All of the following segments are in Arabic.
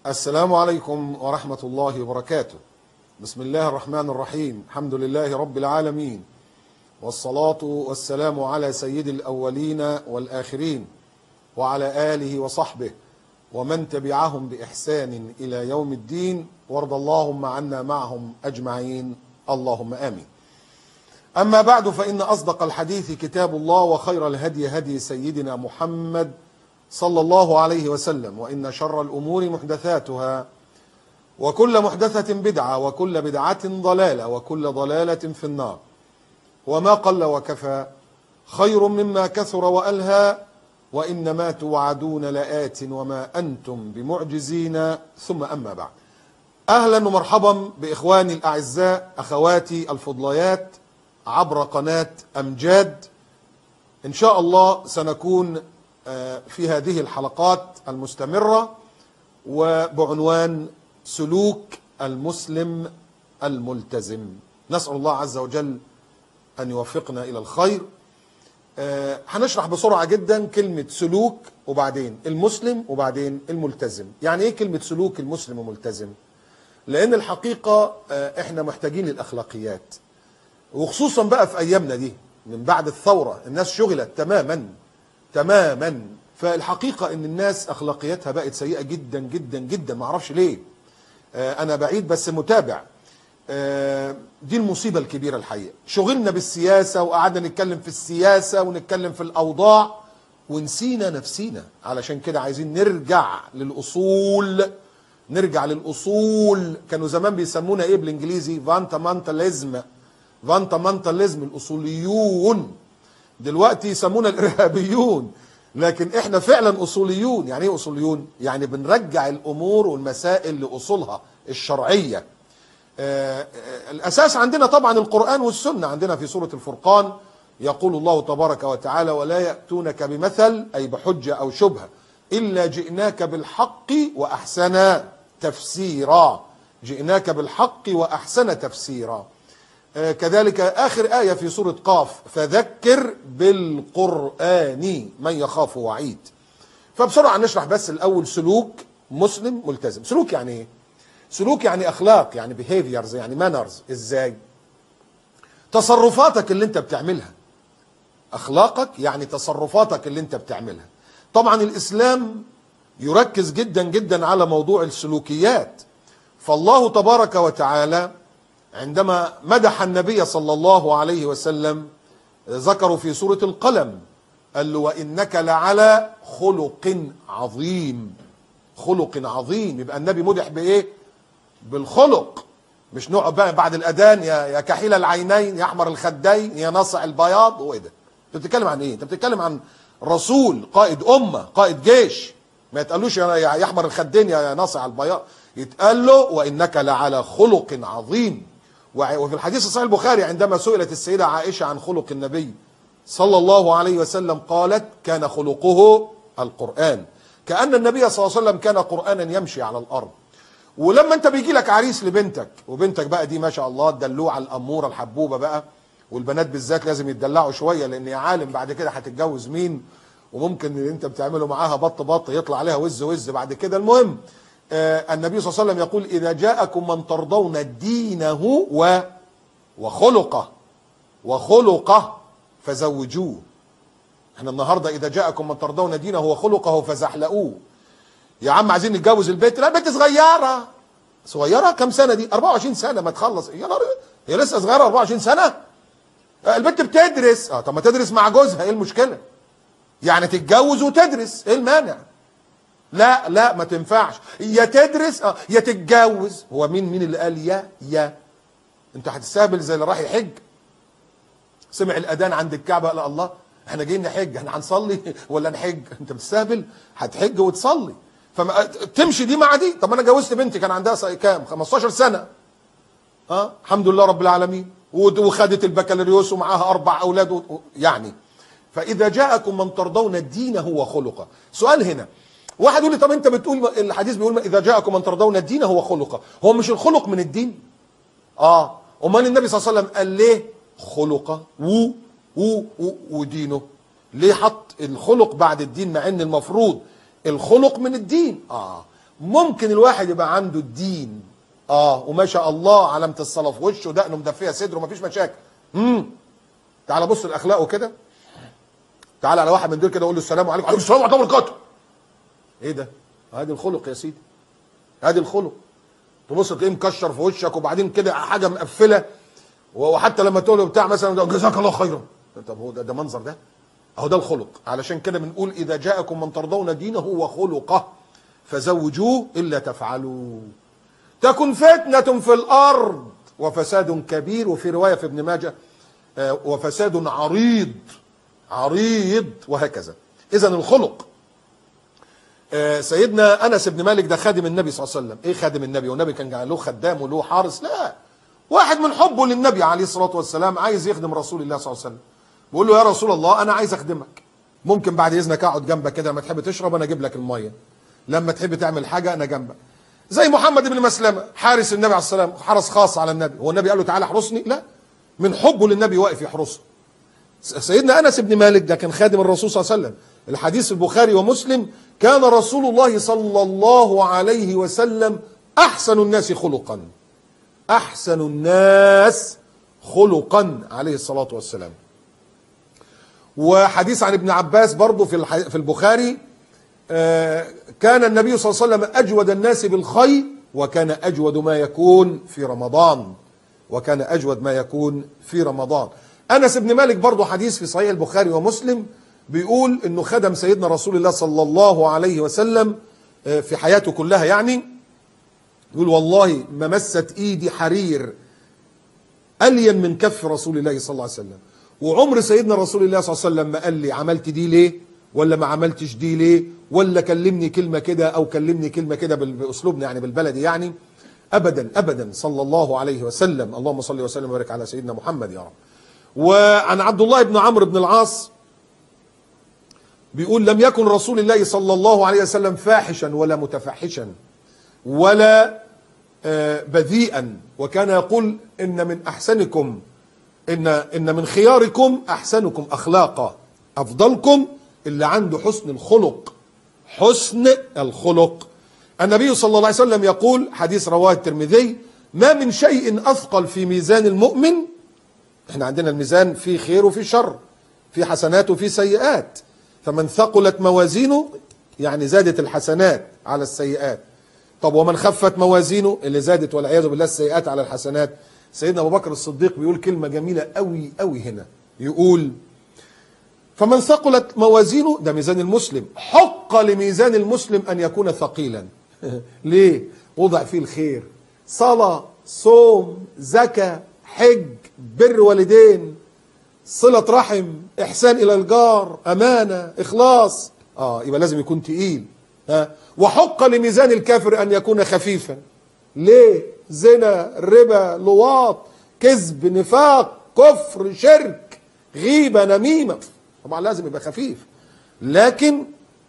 السلام عليكم ورحمة الله وبركاته. بسم الله الرحمن الرحيم. الحمد لله رب العالمين، والصلاة والسلام على سيد الأولين والآخرين وعلى آله وصحبه ومن تبعهم بإحسان إلى يوم الدين، وارض اللهم عنا معهم أجمعين، اللهم آمين. أما بعد، فإن أصدق الحديث كتاب الله، وخير الهدي هدي سيدنا محمد صلى الله عليه وسلم، وإن شر الأمور محدثاتها، وكل محدثة بدعة، وكل بدعة ضلالة، وكل ضلالة في النار. وما قل وكفى خير مما كثر وألهى، وإنما توعدون لآت وما أنتم بمعجزين. ثم أما بعد، أهلا ومرحبا بإخواني الأعزاء، أخواتي الفضليات عبر قناة أمجاد. إن شاء الله سنكون في هذه الحلقات المستمرة وبعنوان سلوك المسلم الملتزم. نسأل الله عز وجل أن يوفقنا إلى الخير. هنشرح بسرعة جدا كلمة سلوك، وبعدين المسلم، وبعدين الملتزم. يعني إيه كلمة سلوك المسلم وملتزم؟ لأن الحقيقة إحنا محتاجين للأخلاقيات، وخصوصا بقى في أيامنا دي من بعد الثورة. الناس شغلت تماما. فالحقيقة ان الناس اخلاقياتها بقت سيئة جدا جدا جدا، ما اعرفش ليه. انا بعيد بس متابع. دي المصيبة الكبيرة الحقيقة. شغلنا بالسياسة وقعدنا نتكلم في السياسة ونتكلم في الاوضاع ونسينا نفسينا. علشان كده عايزين نرجع للاصول. كانوا زمان بيسمونا ايه بالانجليزي؟ فانتامنتاليزم، الاصوليون. دلوقتي يسمونا الارهابيون، لكن احنا فعلا اصوليون. يعني ايه اصوليون؟ يعني بنرجع الامور والمسائل لاصولها الشرعيه. الاساس عندنا طبعا القران والسنه. عندنا في سوره الفرقان يقول الله تبارك وتعالى: ولا ياتونك بمثل، اي بحجه او شبهه، الا جئناك بالحق واحسن تفسيرا. كذلك آخر آية في سورة قاف: فذكر بالقرآن من يخاف وعيد. فبسرعة نشرح بس الأول سلوك مسلم ملتزم. سلوك يعني إيه؟ سلوك يعني أخلاق، يعني behaviors، يعني manners. إزاي؟ تصرفاتك اللي أنت بتعملها. أخلاقك يعني تصرفاتك اللي أنت بتعملها. طبعا الإسلام يركز جدا جدا على موضوع السلوكيات. فالله تبارك وتعالى عندما مدح النبي صلى الله عليه وسلم ذكروا في سورة القلم، قال له: وإنك لعلى خلق عظيم. يبقى النبي مدح بإيه؟ بالخلق. مش نقعد بقى بعد الأذان يا كحيل العينين، يا أحمر الخدين، يا ناصع البياض. وإيه ده؟ أنت بتتكلم عن إيه؟ أنت بتتكلم عن رسول، قائد أمة، قائد جيش. ما يتقالوش يا أحمر الخدين، يا ناصع البياض. يتقال له: وإنك لعلى خلق عظيم. وفي الحديث الصحيح البخاري عندما سئلت السيدة عائشة عن خلق النبي صلى الله عليه وسلم قالت: كان خلقه القرآن. كأن النبي صلى الله عليه وسلم كان قرآنا يمشي على الأرض. ولما انت بيجي لك عريس لبنتك، وبنتك بقى دي ما شاء الله الدلوعة الأمورة الحبوبة بقى، والبنات بالذات لازم يتدلعوا شوية، لأن يا عالم بعد كده هتتجوز مين، وممكن اللي انت بتعمله معاها بط يطلع عليها وز بعد كده. المهم النبي صلى الله عليه وسلم يقول: إذا جاءكم من ترضون دينه وخلقه فزوجوه. احنا النهارده إذا جاءكم من ترضون دينه وخلقه فزحلقوه. يا عم عايزين نتجوز البيت، لا البنت صغيرة. كم سنة دي؟ 24 سنة ما تخلص. يا نهار، هي لسه صغيرة 24 سنة؟ البنت بتدرس. طب ما تدرس مع جوزها، ايه المشكلة؟ يعني تتجوز وتدرس، ايه المانع؟ لا ما تنفعش. يا تدرس يا تتجوز. هو مين اللي قال يا انت هتستهبل زي اللي راح يحج؟ سمع الاذان عند الكعبه قال: الله، احنا جايين نحج، احنا هنصلي ولا نحج؟ انت بتستهبل، هتحج وتصلي. فما تمشي دي مع دي. طب انا جوزت بنتي كان عندها كام؟ 15 سنه. الحمد لله رب العالمين، وخدت البكالوريوس ومعاها 4 اولاد يعني. فاذا جاءكم من ترضون دينه وخلقه. سؤال هنا، واحد يقول لي: طب انت بتقول الحديث بيقول اذا جاءكم من ترضون الدين هو خلقه، هو مش الخلق من الدين؟ امال النبي صلى الله عليه وسلم قال ليه خلقه ودينه؟ ليه حط الخلق بعد الدين، مع ان المفروض الخلق من الدين؟ ممكن الواحد يبقى عنده الدين وما شاء الله علامة الصلاة في وشه ودقنه مدفية صدره مفيش مشاكل. تعال بص لاخلاقه كده. تعال على واحد من دول كده قول له السلام عليكم. وعليكم السلام ورحمة الله وبركاته. ايه ده؟ ادي الخلق يا سيدي. ادي الخلق. تبص تلاقيه مكشر في وشك وبعدين كده حاجة مقفلة، وحتى لما تقول له بتاع مثلا جزاك الله خيرا. طب هو ده منظر ده؟ اهو ده الخلق. علشان كده بنقول اذا جاءكم من ترضون دينه وخلقه فزوجوه الا تفعلوا تكن فتنة في الارض وفساد كبير، وفي رواية في ابن ماجه وفساد عريض وهكذا. اذا الخلق. سيدنا انس بن مالك ده خادم النبي صلى الله عليه وسلم. ايه خادم النبي؟ والنبي كان له خدام وله حارس؟ لا، واحد من حبه للنبي عليه الصلاة والسلام عايز يخدم رسول الله صلى الله عليه وسلم. بيقول له يا رسول الله انا عايز اخدمك، ممكن بعد اذنك اقعد جنبك كده، لما تحب تشرب انا اجيب لك الميه، لما تحب تعمل حاجه انا جنبك. زي محمد بن مسلمه حارس النبي عليه الصلاه والسلام، حرس خاص على النبي. هو النبي قال له تعالى احرسني؟ لا، من حبه للنبي واقف يحرسه. سيدنا انس بن مالك ده كان خادم الرسول صلى الله عليه وسلم. الحديث البخاري ومسلم: كان رسول الله صلى الله عليه وسلم احسن الناس خلقا. احسن الناس خلقا عليه الصلاه والسلام. وحديث عن ابن عباس برضه في البخاري: كان النبي صلى الله عليه وسلم اجود الناس بالخير وكان اجود ما يكون في رمضان. وكان اجود ما يكون في رمضان. انس بن مالك برضه حديث في صحيح البخاري ومسلم بيقول انه خدم سيدنا رسول الله صلى الله عليه وسلم في حياته كلها. يعني يقول والله ما مست ايدي حرير الين من كف رسول الله صلى الله عليه وسلم. وعمر سيدنا رسول الله صلى الله عليه وسلم ما قال لي عملت دي ليه ولا ما عملتش دي ليه، ولا كلمني كلمه كده او كلمني كلمه كده باسلوبنا يعني بالبلدي يعني. ابدا ابدا صلى الله عليه وسلم. اللهم صل وسلم وبارك على سيدنا محمد يا رب. وعن عبد الله بن عمرو بن العاص بيقول: لم يكن رسول الله صلى الله عليه وسلم فاحشا ولا متفحشا ولا بذيئا، وكان يقول ان من احسنكم ان من خياركم احسنكم اخلاقا. افضلكم اللي عنده حسن الخلق. حسن الخلق. النبي صلى الله عليه وسلم يقول، حديث رواه الترمذي: ما من شيء اثقل في ميزان المؤمن. احنا عندنا الميزان فيه خير وفيه شر، فيه حسنات وفيه سيئات. فمن ثقلت موازينه يعني زادت الحسنات على السيئات. طب ومن خفت موازينه اللي زادت والعياذ بالله السيئات على الحسنات. سيدنا ابو بكر الصديق بيقول كلمه جميله قوي قوي هنا، يقول: فمن ثقلت موازينه، ده ميزان المسلم، حق لميزان المسلم ان يكون ثقيلا. ليه؟ وضع فيه الخير، صلاه، صوم، زكاه، حج، بر والدين، صله رحم، احسان الى الجار، امانه، اخلاص. يبقى لازم يكون تقيل. وحق لميزان الكافر ان يكون خفيفا. ليه؟ زنا، ربا، لواط، كذب، نفاق، كفر، شرك، غيبه، نميمه. طبعا لازم يبقى خفيف. لكن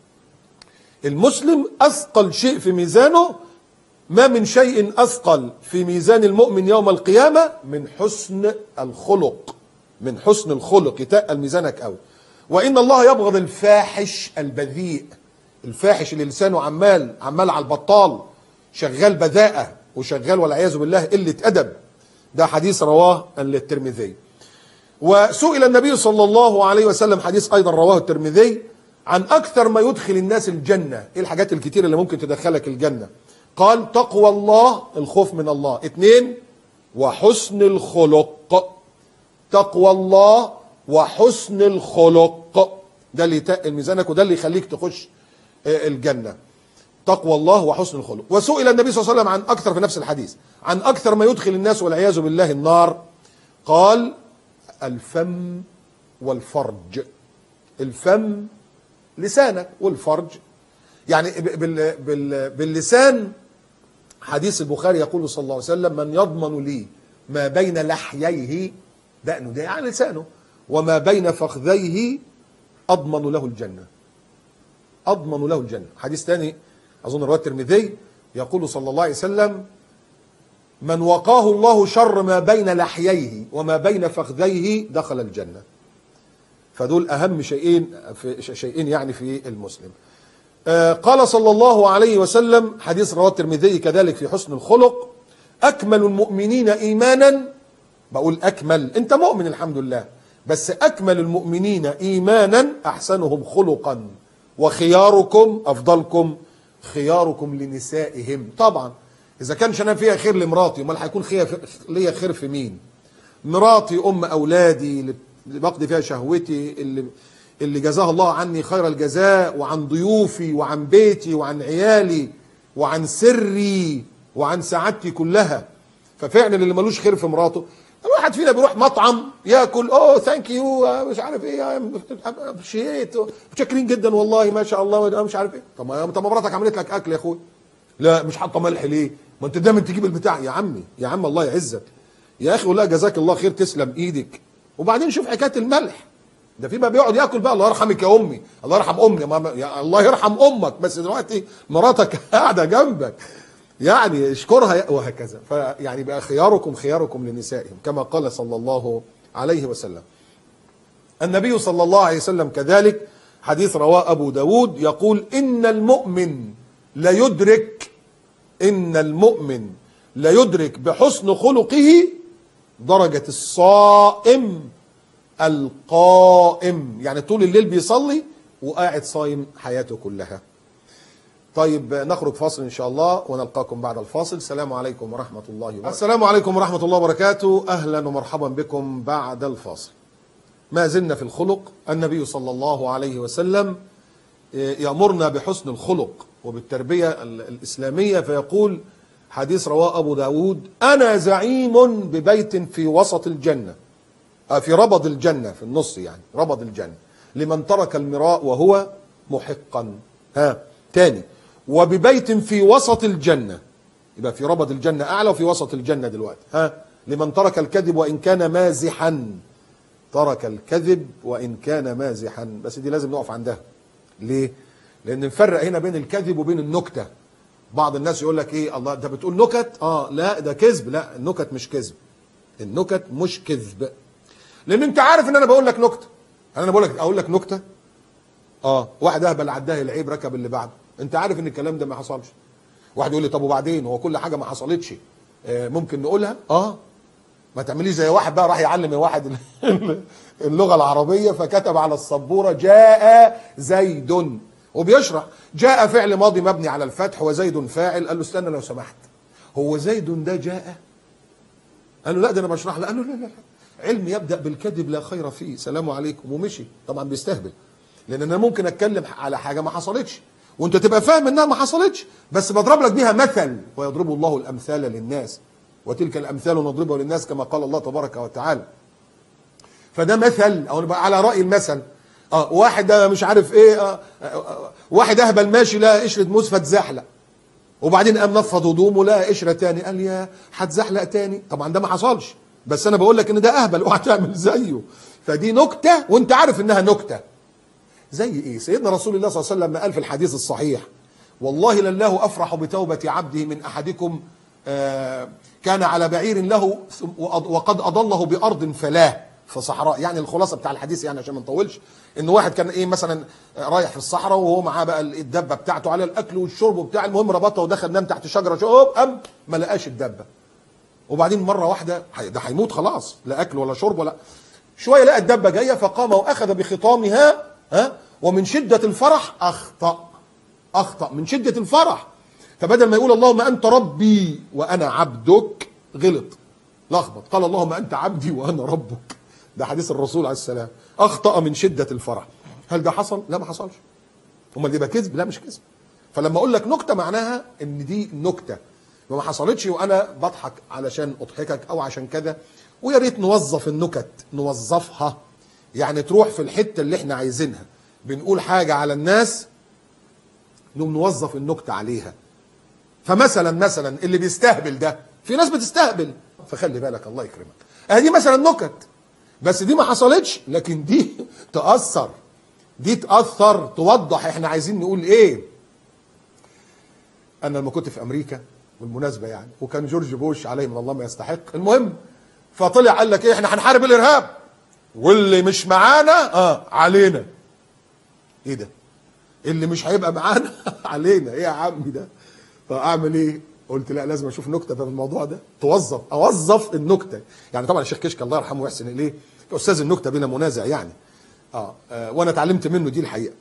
المسلم اثقل شيء في ميزانه. ما من شيء اثقل في ميزان المؤمن يوم القيامه من حسن الخلق. من حسن الخلق يتقل ميزانك قوي. وان الله يبغض الفاحش البذيء. الفاحش اللي لسانه عمال على البطال، شغال بذاءه وشغال والعياذ بالله قله ادب. ده حديث رواه الترمذي. وسئل النبي صلى الله عليه وسلم، حديث ايضا رواه الترمذي، عن اكثر ما يدخل الناس الجنه. ايه الحاجات الكتير اللي ممكن تدخلك الجنه؟ قال: تقوى الله، الخوف من الله. 2: وحسن الخلق. تقوى الله وحسن الخلق، ده اللي يتقل ميزانك وده اللي يخليك تخش الجنه. تقوى الله وحسن الخلق. وسئل النبي صلى الله عليه وسلم عن اكثر، في نفس الحديث، عن اكثر ما يدخل الناس والعياذ بالله النار. قال: الفم والفرج. الفم لسانك، والفرج يعني باللسان. حديث البخاري يقول صلى الله عليه وسلم: من يضمن لي ما بين لحييه، دقنه ده يعني لسانه، وما بين فخذيه اضمن له الجنه. اضمن له الجنه. حديث ثاني اظن رواه الترمذي يقول صلى الله عليه وسلم: من وقاه الله شر ما بين لحييه وما بين فخذيه دخل الجنه. فدول اهم شيئين يعني في المسلم. قال صلى الله عليه وسلم، حديث رواه الترمذي كذلك في حسن الخلق: أكمل المؤمنين إيمانا، بقول أكمل، أنت مؤمن الحمد لله، بس أكمل المؤمنين إيمانا أحسنهم خلقا، وخياركم أفضلكم خياركم لنسائهم. طبعا إذا كانش أنا فيها خير لمراتي، أمال هيكون ليا خير في مين؟ مراتي أم أولادي اللي بقضي فيها شهوتي، اللي جزاها الله عني خير الجزاء، وعن ضيوفي وعن بيتي وعن عيالي وعن سري وعن سعادتي كلها. ففعلا اللي ملوش خير في مراته، الواحد فينا بيروح مطعم ياكل، اوه ثانك يو مش عارف ايه، ابشيت متشكرين جدا والله ما شاء الله مش عارف ايه. طب ما مراتك عملت لك اكل يا اخوي، لا مش حاطه ملح ليه؟ ما انت دايما تجيب البتاع. يا عمي يا عم الله يعزك يا اخي، والله جزاك الله خير تسلم ايدك. وبعدين شوف حكايه الملح ده، في بقى بيقعد ياكل بقى الله يرحمك يا امي، الله يرحم امي، يا الله يرحم امك، بس دلوقتي مراتك قاعده جنبك يعني اشكرها وهكذا. فيعني بقى خياركم لنسائهم كما قال صلى الله عليه وسلم. النبي صلى الله عليه وسلم كذلك حديث رواه أبو داود يقول: إن المؤمن ليدرك بحسن خلقه درجة الصائم القائم، يعني طول الليل بيصلي وقاعد صايم حياته كلها. طيب نخرج فاصل إن شاء الله ونلقاكم بعد الفاصل. السلام عليكم ورحمة الله وبركاته. السلام عليكم ورحمة الله وبركاته. أهلا ومرحبا بكم بعد الفاصل. ما زلنا في الخلق. النبي صلى الله عليه وسلم يأمرنا بحسن الخلق وبالتربية الإسلامية، فيقول حديث رواه أبو داود: أنا زعيم ببيت في وسط الجنة، في ربض الجنة، في النص يعني ربض الجنة، لمن ترك المراء وهو محقا. تاني: وببيت في وسط الجنة، يبقى في ربض الجنة أعلى وفي وسط الجنة دلوقتي. لمن ترك الكذب وإن كان مازحا، ترك الكذب وإن كان مازحا. بس دي لازم نقف عندها. ليه؟ لأن نفرق هنا بين الكذب وبين النكتة. بعض الناس يقول لك ايه، الله ده بتقول نكت؟ لا ده كذب. لا، النكت مش كذب، النكت مش كذب. لأن أنت عارف إن أنا بقول لك نكتة. أنا أقول لك نكتة، واحد أهبل عداه العيب ركب اللي بعده. أنت عارف إن الكلام ده ما حصلش. واحد يقول لي طب وبعدين، هو كل حاجة ما حصلتش ممكن نقولها؟ ما تعمليش زي واحد بقى راح يعلم واحد اللغة العربية، فكتب على السبورة: جاء زيد، وبيشرح جاء فعل ماضي مبني على الفتح وزيد فاعل. قال له استنى لو سمحت، هو زيد ده جاء؟ قال له لا ده انا بشرح له. قال له لا، علم يبدأ بالكذب لا خير فيه، سلام عليكم، ومشي. طبعا بيستهبل، لان انا ممكن اتكلم على حاجة ما حصلتش وانت تبقى فاهم انها ما حصلتش، بس بضرب لك بيها مثل: ويضرب الله الامثال للناس وتلك الامثال نضربها للناس كما قال الله تبارك وتعالى. فده مثل، او على رأي المثل. واحد مش عارف ايه، واحد اهبل ماشي لقى قشرة موز فتزحلق، وبعدين قام نفض هدومه لقى قشرة تاني، قال يا هتزحلق تاني. طبعا ده ما حصلش، بس انا بقول لك ان ده اهبل وهتعمل زيه. فدي نكتة وانت عارف انها نكتة. زي ايه؟ سيدنا رسول الله صلى الله عليه وسلم قال في الحديث الصحيح: والله لله افرح بتوبة عبده من احدكم كان على بعير له وقد اضله بارض فلاه، في صحراء. يعني الخلاصه بتاع الحديث يعني عشان ما نطولش، ان واحد كان ايه مثلا رايح في الصحراء وهو معاه بقى الدبه بتاعته على الاكل والشرب وبتاع، المهم ربطها ودخل نام تحت شجره، قام ما لقاش الدبه. وبعدين مره واحده ده هيموت خلاص، لا اكل ولا شرب ولا شويه، لقى الدبه جايه فقام واخذ بخطامها، ومن شده الفرح اخطا من شده الفرح، فبدل ما يقول اللهم انت ربي وانا عبدك غلط لخبط، قال اللهم انت عبدي وانا ربك. ده حديث الرسول عليه السلام. اخطا من شده الفرح. هل ده حصل؟ لا ما حصلش. امال دي بقى كذب؟ لا مش كذب. فلما اقول لك نكته معناها ان دي نكته وما حصلتش وانا بضحك علشان اضحكك او عشان كذا. ويا ريت نوظف النكت، نوظفها يعني تروح في الحته اللي احنا عايزينها. بنقول حاجه على الناس نقوم نوظف النكته عليها. فمثلا اللي بيستهبل ده، في ناس بتستهبل، فخلي بالك الله يكرمك. دي مثلا نكت، بس دي ما حصلتش، لكن دي تأثر، دي تأثر، توضح احنا عايزين نقول ايه. انا لما كنت في امريكا بالمناسبة يعني، وكان جورج بوش عليه من الله ما يستحق، المهم فطلع قال لك ايه، احنا هنحارب الارهاب واللي مش معانا علينا. ايه ده؟ اللي مش هيبقى معانا علينا. ايه يا عمي ده؟ فاعمل ايه؟ قلت لا، لازم اشوف نكته في الموضوع ده، اوظف النكته. يعني طبعا الشيخ كشك الله يرحمه ويحسن اليه استاذ النكته بلا منازع يعني. وانا اتعلمت منه دي الحقيقه.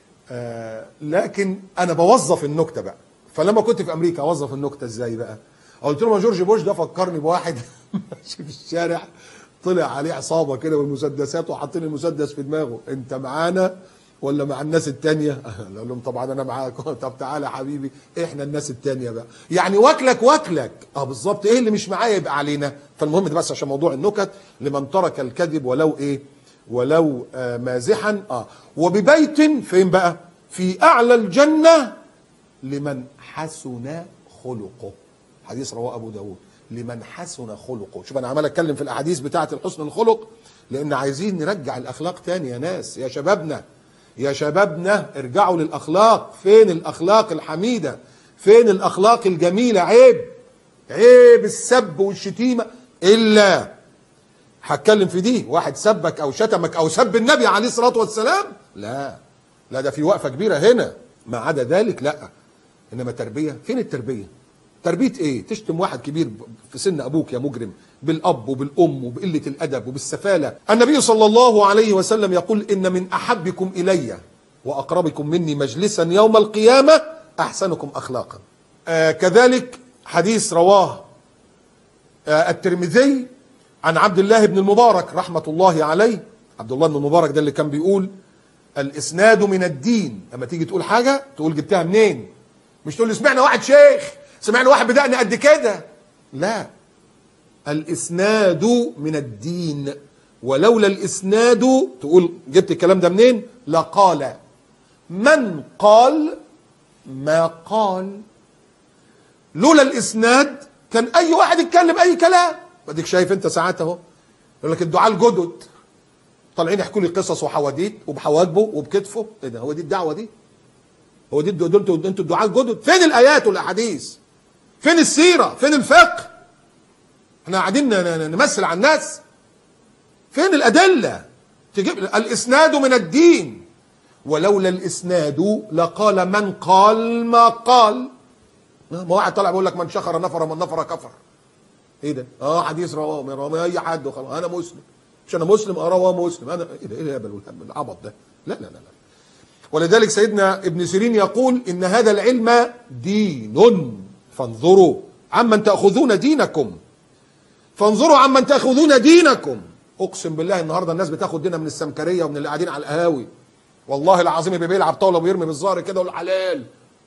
لكن انا بوظف النكته بقى. فلما كنت في امريكا اوظف النكته ازاي بقى؟ قلت له: ما جورج بوش ده فكرني بواحد ماشي في الشارع، طلع عليه عصابه كده والمسدسات وحاطين المسدس في دماغه، انت معانا ولا مع الناس التانية؟ قال لهم: طبعا انا معاكم. طب تعالى يا حبيبي، احنا الناس التانية بقى، يعني واكلك. بالظبط، ايه اللي مش معايا يبقى علينا. فالمهم ده بس عشان موضوع النكت، لمن ترك الكذب ولو ايه، ولو مازحا. وببيت فين بقى؟ في اعلى الجنة لمن حسن خلقه. حديث رواه ابو داود، لمن حسن خلقه. شوف انا عمال اتكلم في الاحاديث بتاعه الحسن الخلق لان عايزين نرجع الاخلاق تاني يا ناس، يا شبابنا ارجعوا للاخلاق. فين الاخلاق الحميده؟ فين الاخلاق الجميله؟ عيب السب والشتيمه. الا هتكلم في دي، واحد سبك او شتمك او سب النبي عليه الصلاه والسلام، لا ده في وقفه كبيره هنا. ما عدا ذلك لا. انما تربيه، فين التربيه؟ تربيه ايه؟ تشتم واحد كبير في سن ابوك يا مجرم بالاب وبالام وبقله الادب وبالسفاله. النبي صلى الله عليه وسلم يقول: ان من احبكم الي واقربكم مني مجلسا يوم القيامه احسنكم اخلاقا. كذلك حديث رواه الترمذي عن عبد الله بن المبارك رحمه الله عليه. عبد الله بن المبارك ده اللي كان بيقول: الاسناد من الدين. لما تيجي تقول حاجه تقول جبتها منين، مش تقول لي سمعنا واحد شيخ، سمعنا واحد بدأنا قد كده. لا، الاسناد من الدين، ولولا الاسناد تقول جبت الكلام ده منين؟ لقال من قال ما قال. لولا الاسناد كان اي واحد يتكلم اي كلام. اديك شايف انت ساعات اهو يقول لك الدعاء الجدد طالعين يحكوا لي قصص وحواديت وبحواجبه وبكتفه. ايه ده؟ هو دي الدعوه دي؟ هو دي انتوا الدعاء الجدد؟ فين الايات والاحاديث؟ فين السيره؟ فين الفقه؟ احنا قاعدين نمثل على الناس. فين الادله؟ تجيب الاسناد من الدين، ولولا الاسناد لقال من قال ما قال. ما واحد طالع بيقول لك من شخر نفر من نفر كفر. ايه ده؟ حديث رواه اي حد وخلاص، انا مسلم، مش انا مسلم، رواه مسلم. انا ايه ده؟ ايه الهبل والهم العبط ده؟ لا. ولذلك سيدنا ابن سيرين يقول: ان هذا العلم دين فانظروا عمن تأخذون دينكم. فانظروا عمن تأخذون دينكم. اقسم بالله النهارده الناس بتاخد دينها من السمكريه ومن اللي قاعدين على القهاوي. والله العظيم يبقى بيلعب طاوله وبيرمي بالظهر كده ويقول حلال.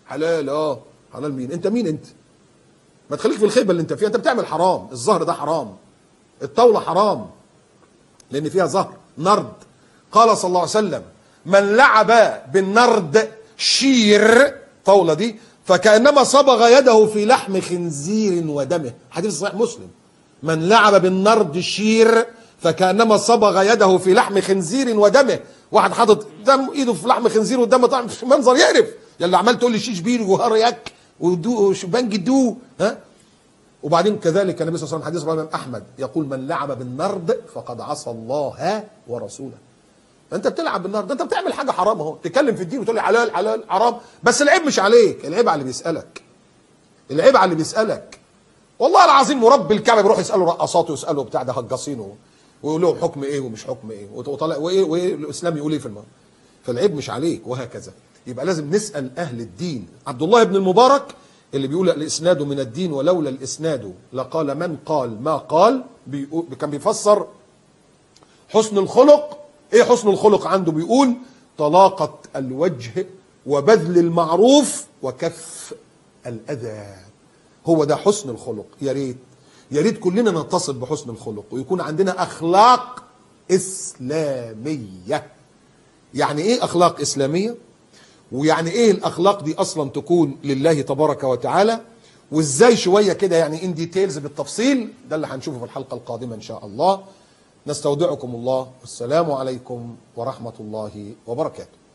حلال مين؟ انت مين انت؟ ما تخليك في الخيبه اللي انت فيها. انت بتعمل حرام. الظهر ده حرام، الطاوله حرام لان فيها زهر نرد. قال صلى الله عليه وسلم: من لعب بالنرد شير، طاوله دي، فكأنما صبغ يده في لحم خنزير ودمه. حديث صحيح مسلم. من لعب بالنرد شير فكأنما صبغ يده في لحم خنزير ودمه. واحد حاطط دم ايده في لحم خنزير والدم طعم منظر يقرف. يلا عمال تقول لي شيش بير وهريك ودو وشبانج دو وبعدين كذلك النبي صلى الله عليه وسلم حديث رواه الإمام احمد يقول: من لعب بالنرد فقد عصى الله ورسوله. انت بتلعب بالنرد، انت بتعمل حاجه حرام اهو. تتكلم في الدين وتقول لي حلال حرام، بس العيب مش عليك، العيب على اللي بيسالك. العيب على اللي بيسالك. والله العظيم مربي الكعبه بيروح يسالوا رقصات ويسالوا بتاع ده هجاصينه ويقول لهم حكم ايه ومش حكم ايه وطلع وايه الاسلام يقول ايه في الموضوع. فالعيب مش عليك وهكذا. يبقى لازم نسال اهل الدين. عبد الله بن المبارك اللي بيقول الاسناد من الدين ولولا الاسناد لقال من قال ما قال، كان بيفسر حسن الخلق. ايه حسن الخلق عنده؟ بيقول: طلاقة الوجه وبذل المعروف وكف الأذى. هو ده حسن الخلق. يا ريت كلنا نتصل بحسن الخلق ويكون عندنا أخلاق إسلامية. يعني ايه أخلاق إسلامية؟ ويعني ايه الأخلاق دي أصلا تكون لله تبارك وتعالى؟ وازاي شوية كده يعني ان ديتيلز بالتفصيل؟ ده اللي هنشوفه في الحلقة القادمة إن شاء الله. نستودعكم الله والسلام عليكم ورحمة الله وبركاته.